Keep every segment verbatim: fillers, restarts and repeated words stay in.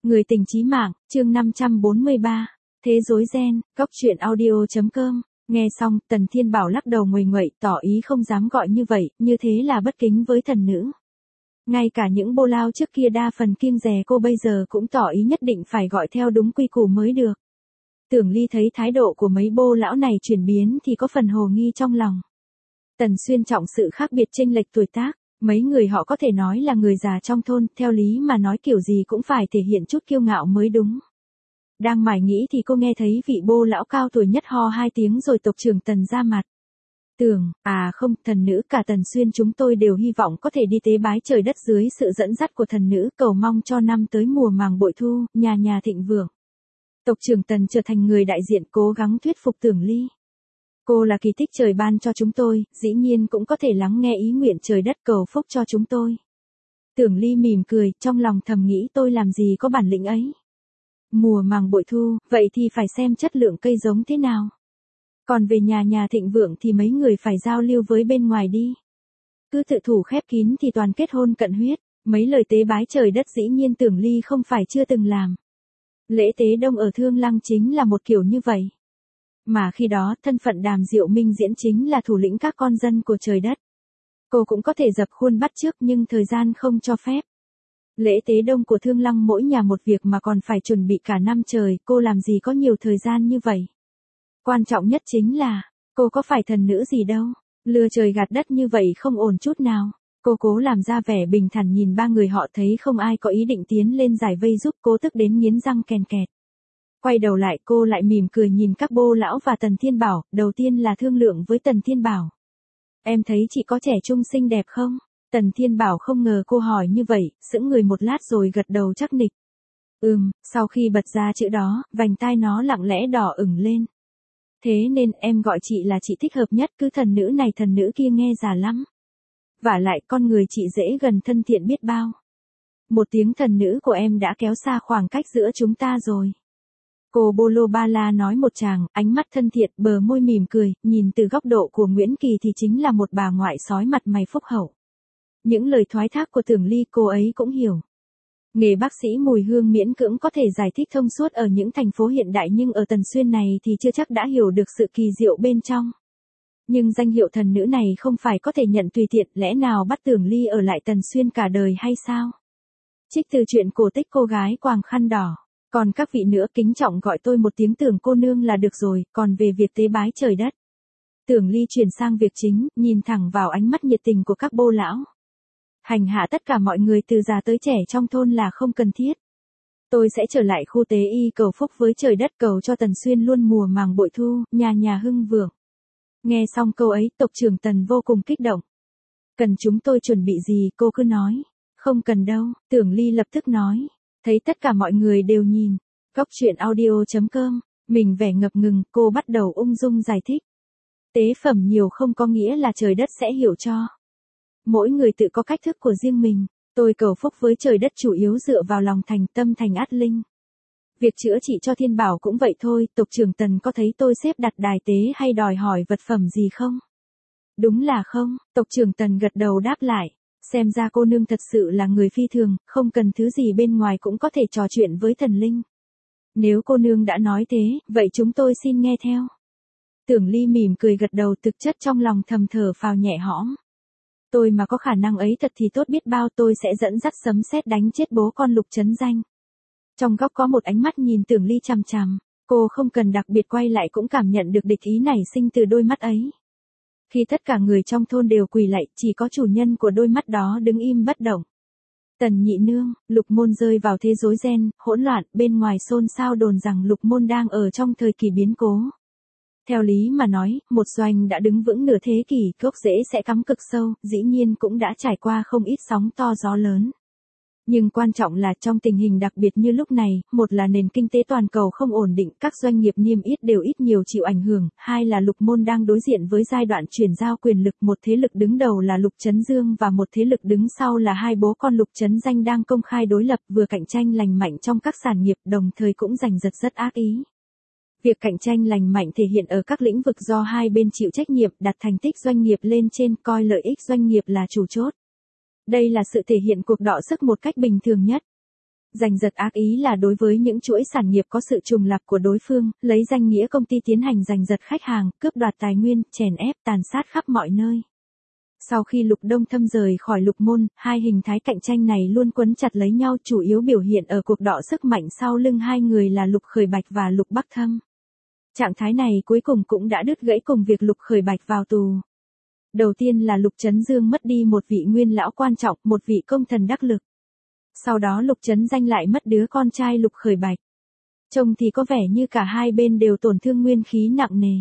Người tình chí mạng, chương năm trăm bốn mươi ba. Thế rối ren, góc truyện audio.com. Nghe xong, Tần Thiên Bảo lắc đầu nguầy nguậy, tỏ ý không dám gọi như vậy, như thế là bất kính với thần nữ. Ngay cả những bô lao trước kia đa phần kiêng dè cô bây giờ cũng tỏ ý nhất định phải gọi theo đúng quy củ mới được. Tưởng Ly thấy thái độ của mấy bô lão này chuyển biến thì có phần hồ nghi trong lòng. Tần Xuyên trọng sự khác biệt chênh lệch tuổi tác. Mấy người họ có thể nói là người già trong thôn, theo lý mà nói kiểu gì cũng phải thể hiện chút kiêu ngạo mới đúng. Đang mải nghĩ thì cô nghe thấy vị bô lão cao tuổi nhất ho hai tiếng rồi tộc trưởng Tần ra mặt. Tưởng, à không, thần nữ cả Tần Xuyên chúng tôi đều hy vọng có thể đi tế bái trời đất dưới sự dẫn dắt của thần nữ, cầu mong cho năm tới mùa màng bội thu, nhà nhà thịnh vượng. Tộc trưởng Tần trở thành người đại diện cố gắng thuyết phục Tưởng Ly. Cô là kỳ tích trời ban cho chúng tôi, dĩ nhiên cũng có thể lắng nghe ý nguyện trời đất cầu phúc cho chúng tôi. Tưởng Ly mỉm cười, trong lòng thầm nghĩ tôi làm gì có bản lĩnh ấy. Mùa màng bội thu, vậy thì phải xem chất lượng cây giống thế nào. Còn về nhà nhà thịnh vượng thì mấy người phải giao lưu với bên ngoài đi. Cứ tự thủ khép kín thì toàn kết hôn cận huyết, mấy lời tế bái trời đất dĩ nhiên Tưởng Ly không phải chưa từng làm. Lễ tế đông ở Thương Lăng chính là một kiểu như vậy. Mà khi đó, thân phận Đàm Diệu Minh diễn chính là thủ lĩnh các con dân của trời đất. Cô cũng có thể dập khuôn bắt chước nhưng thời gian không cho phép. Lễ tế đông của Thương Lăng mỗi nhà một việc mà còn phải chuẩn bị cả năm trời, cô làm gì có nhiều thời gian như vậy. Quan trọng nhất chính là, cô có phải thần nữ gì đâu, lừa trời gạt đất như vậy không ổn chút nào. Cô cố làm ra vẻ bình thản nhìn ba người họ thấy không ai có ý định tiến lên giải vây giúp cô tức đến nghiến răng kèn kẹt. Quay đầu lại cô lại mỉm cười nhìn các bô lão và Tần Thiên Bảo, đầu tiên là thương lượng với Tần Thiên Bảo. Em thấy chị có trẻ trung xinh đẹp không? Tần Thiên Bảo không ngờ cô hỏi như vậy, sững người một lát rồi gật đầu chắc nịch. Ừm, sau khi bật ra chữ đó, vành tai nó lặng lẽ đỏ ửng lên. Thế nên em gọi chị là chị thích hợp nhất, cứ thần nữ này thần nữ kia nghe già lắm. Vả lại con người chị dễ gần thân thiện biết bao. Một tiếng thần nữ của em đã kéo xa khoảng cách giữa chúng ta rồi. Cô Bolo Ba La nói một tràng, ánh mắt thân thiện, bờ môi mỉm cười, nhìn từ góc độ của Nguyễn Kỳ thì chính là một bà ngoại sói mặt mày phúc hậu. Những lời thoái thác của Tưởng Ly cô ấy cũng hiểu. Nghề bác sĩ mùi hương miễn cưỡng có thể giải thích thông suốt ở những thành phố hiện đại nhưng ở Tần Xuyên này thì chưa chắc đã hiểu được sự kỳ diệu bên trong. Nhưng danh hiệu thần nữ này không phải có thể nhận tùy tiện, lẽ nào bắt Tưởng Ly ở lại Tần Xuyên cả đời hay sao? Trích từ chuyện cổ tích cô gái quàng khăn đỏ. Còn các vị nữa kính trọng gọi tôi một tiếng Tưởng cô nương là được rồi, còn về việc tế bái trời đất. Tưởng Ly chuyển sang việc chính, nhìn thẳng vào ánh mắt nhiệt tình của các bô lão. Hành hạ tất cả mọi người từ già tới trẻ trong thôn là không cần thiết. Tôi sẽ trở lại khu tế y cầu phúc với trời đất cầu cho Tần Xuyên luôn mùa màng bội thu, nhà nhà hưng vượng. Nghe xong câu ấy, tộc trưởng Tần vô cùng kích động. Cần chúng tôi chuẩn bị gì cô cứ nói. Không cần đâu, Tưởng Ly lập tức nói. Thấy tất cả mọi người đều nhìn. Góc truyện audio.com. Mình vẻ ngập ngừng, cô bắt đầu ung dung giải thích. Tế phẩm nhiều không có nghĩa là trời đất sẽ hiểu cho. Mỗi người tự có cách thức của riêng mình. Tôi cầu phúc với trời đất chủ yếu dựa vào lòng thành tâm thành át linh. Việc chữa trị cho Thiên Bảo cũng vậy thôi. Tộc trưởng Tần có thấy tôi xếp đặt đài tế hay đòi hỏi vật phẩm gì không? Đúng là không. Tộc trưởng Tần gật đầu đáp lại. Xem ra cô nương thật sự là người phi thường, không cần thứ gì bên ngoài cũng có thể trò chuyện với thần linh. Nếu cô nương đã nói thế, vậy chúng tôi xin nghe theo. Tưởng Ly mỉm cười gật đầu, thực chất trong lòng thầm thở phào nhẹ hõm. Tôi mà có khả năng ấy thật thì tốt biết bao, tôi sẽ dẫn dắt sấm sét đánh chết bố con Lục Chấn Danh. Trong góc có một ánh mắt nhìn Tưởng Ly chằm chằm, cô không cần đặc biệt quay lại cũng cảm nhận được địch ý nảy sinh từ đôi mắt ấy. Khi tất cả người trong thôn đều quỳ lạy, chỉ có chủ nhân của đôi mắt đó đứng im bất động. Tần nhị nương, Lục Môn rơi vào thế rối ren, hỗn loạn, bên ngoài xôn xao đồn rằng Lục Môn đang ở trong thời kỳ biến cố. Theo lý mà nói, một doanh đã đứng vững nửa thế kỷ, gốc rễ sẽ cắm cực sâu, dĩ nhiên cũng đã trải qua không ít sóng to gió lớn. Nhưng quan trọng là trong tình hình đặc biệt như lúc này, một là nền kinh tế toàn cầu không ổn định, các doanh nghiệp niêm yết đều ít nhiều chịu ảnh hưởng, hai là Lục Môn đang đối diện với giai đoạn chuyển giao quyền lực, một thế lực đứng đầu là Lục Chấn Dương và một thế lực đứng sau là hai bố con Lục Chấn Danh đang công khai đối lập, vừa cạnh tranh lành mạnh trong các sản nghiệp, đồng thời cũng giành giật rất ác ý. Việc cạnh tranh lành mạnh thể hiện ở các lĩnh vực do hai bên chịu trách nhiệm, đặt thành tích doanh nghiệp lên trên, coi lợi ích doanh nghiệp là chủ chốt. Đây là sự thể hiện cuộc đọ sức một cách bình thường nhất. Giành giật ác ý là đối với những chuỗi sản nghiệp có sự trùng lặp của đối phương, lấy danh nghĩa công ty tiến hành giành giật khách hàng, cướp đoạt tài nguyên, chèn ép, tàn sát khắp mọi nơi. Sau khi Lục Đông Thâm rời khỏi Lục Môn, hai hình thái cạnh tranh này luôn quấn chặt lấy nhau, chủ yếu biểu hiện ở cuộc đọ sức mạnh sau lưng hai người là Lục Khởi Bạch và Lục Bắc Thâm. Trạng thái này cuối cùng cũng đã đứt gãy cùng việc Lục Khởi Bạch vào tù. Đầu tiên là Lục Chấn Dương mất đi một vị nguyên lão quan trọng, một vị công thần đắc lực. Sau đó Lục Chấn Danh lại mất đứa con trai Lục Khởi Bạch. Trông thì có vẻ như cả hai bên đều tổn thương nguyên khí nặng nề.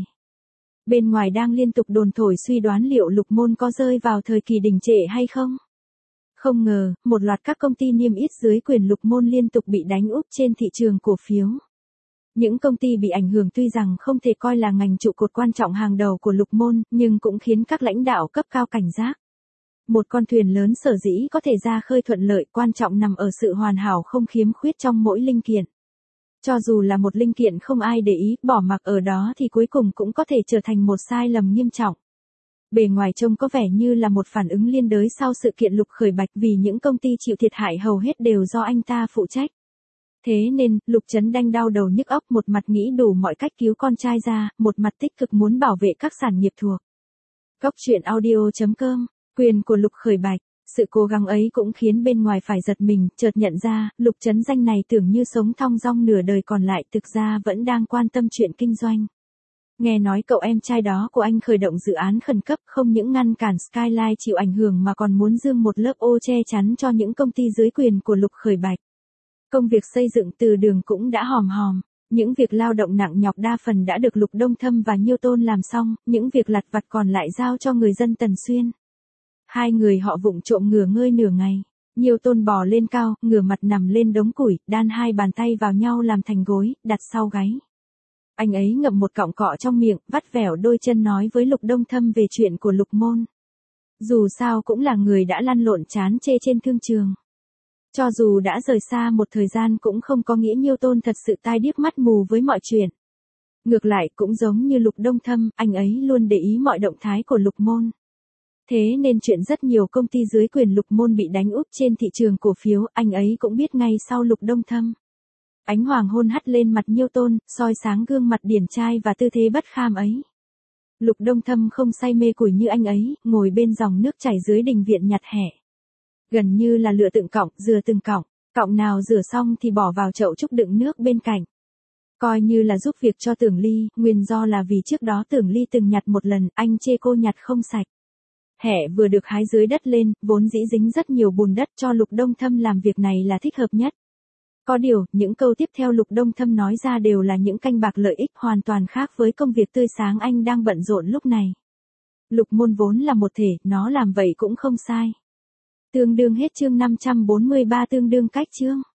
Bên ngoài đang liên tục đồn thổi suy đoán liệu Lục Môn có rơi vào thời kỳ đình trệ hay không. Không ngờ, một loạt các công ty niêm yết dưới quyền Lục Môn liên tục bị đánh úp trên thị trường cổ phiếu. Những công ty bị ảnh hưởng tuy rằng không thể coi là ngành trụ cột quan trọng hàng đầu của Lục Môn, nhưng cũng khiến các lãnh đạo cấp cao cảnh giác. Một con thuyền lớn sở dĩ có thể ra khơi thuận lợi, quan trọng nằm ở sự hoàn hảo không khiếm khuyết trong mỗi linh kiện. Cho dù là một linh kiện không ai để ý, bỏ mặc ở đó thì cuối cùng cũng có thể trở thành một sai lầm nghiêm trọng. Bề ngoài trông có vẻ như là một phản ứng liên đới sau sự kiện Lục Khởi Bạch, vì những công ty chịu thiệt hại hầu hết đều do anh ta phụ trách. Thế nên, Lục Chấn Đanh đau đầu nhức óc, một mặt nghĩ đủ mọi cách cứu con trai ra, một mặt tích cực muốn bảo vệ các sản nghiệp thuộc. Góc truyện audio chấm com, quyền của Lục Khởi Bạch. Sự cố gắng ấy cũng khiến bên ngoài phải giật mình, chợt nhận ra, Lục Chấn Danh này tưởng như sống thong dong nửa đời còn lại thực ra vẫn đang quan tâm chuyện kinh doanh. Nghe nói cậu em trai đó của anh khởi động dự án khẩn cấp, không những ngăn cản Skyline chịu ảnh hưởng mà còn muốn dương một lớp ô che chắn cho những công ty dưới quyền của Lục Khởi Bạch. Công việc xây dựng từ đường cũng đã hòm hòm, những việc lao động nặng nhọc đa phần đã được Lục Đông Thâm và Nhiêu Tôn làm xong, những việc lặt vặt còn lại giao cho người dân Tần Xuyên. Hai người họ vụng trộm ngửa ngơi nửa ngày, Nhiêu Tôn bò lên cao, ngửa mặt nằm lên đống củi, đan hai bàn tay vào nhau làm thành gối, đặt sau gáy. Anh ấy ngậm một cọng cọ trong miệng, vắt vẻo đôi chân nói với Lục Đông Thâm về chuyện của Lục Môn. Dù sao cũng là người đã lăn lộn chán chê trên thương trường. Cho dù đã rời xa một thời gian cũng không có nghĩa Nhiêu Tôn thật sự tai điếc mắt mù với mọi chuyện. Ngược lại cũng giống như Lục Đông Thâm, anh ấy luôn để ý mọi động thái của Lục Môn. Thế nên chuyện rất nhiều công ty dưới quyền Lục Môn bị đánh úp trên thị trường cổ phiếu, anh ấy cũng biết ngay sau Lục Đông Thâm. Ánh hoàng hôn hắt lên mặt Nhiêu Tôn, soi sáng gương mặt điển trai và tư thế bất kham ấy. Lục Đông Thâm không say mê củi như anh ấy, ngồi bên dòng nước chảy dưới đình viện nhặt hẹ. Gần như là lựa từng cọng, rửa từng cọng, cọng nào rửa xong thì bỏ vào chậu trúc đựng nước bên cạnh. Coi như là giúp việc cho Tưởng Ly, nguyên do là vì trước đó Tưởng Ly từng nhặt một lần, anh chê cô nhặt không sạch. Hẹ vừa được hái dưới đất lên, vốn dĩ dính rất nhiều bùn đất, cho Lục Đông Thâm làm việc này là thích hợp nhất. Có điều, những câu tiếp theo Lục Đông Thâm nói ra đều là những canh bạc lợi ích hoàn toàn khác với công việc tươi sáng anh đang bận rộn lúc này. Lục Môn vốn là một thể, nó làm vậy cũng không sai. Tương đương hết chương năm trăm bốn mươi ba, tương đương cách chương.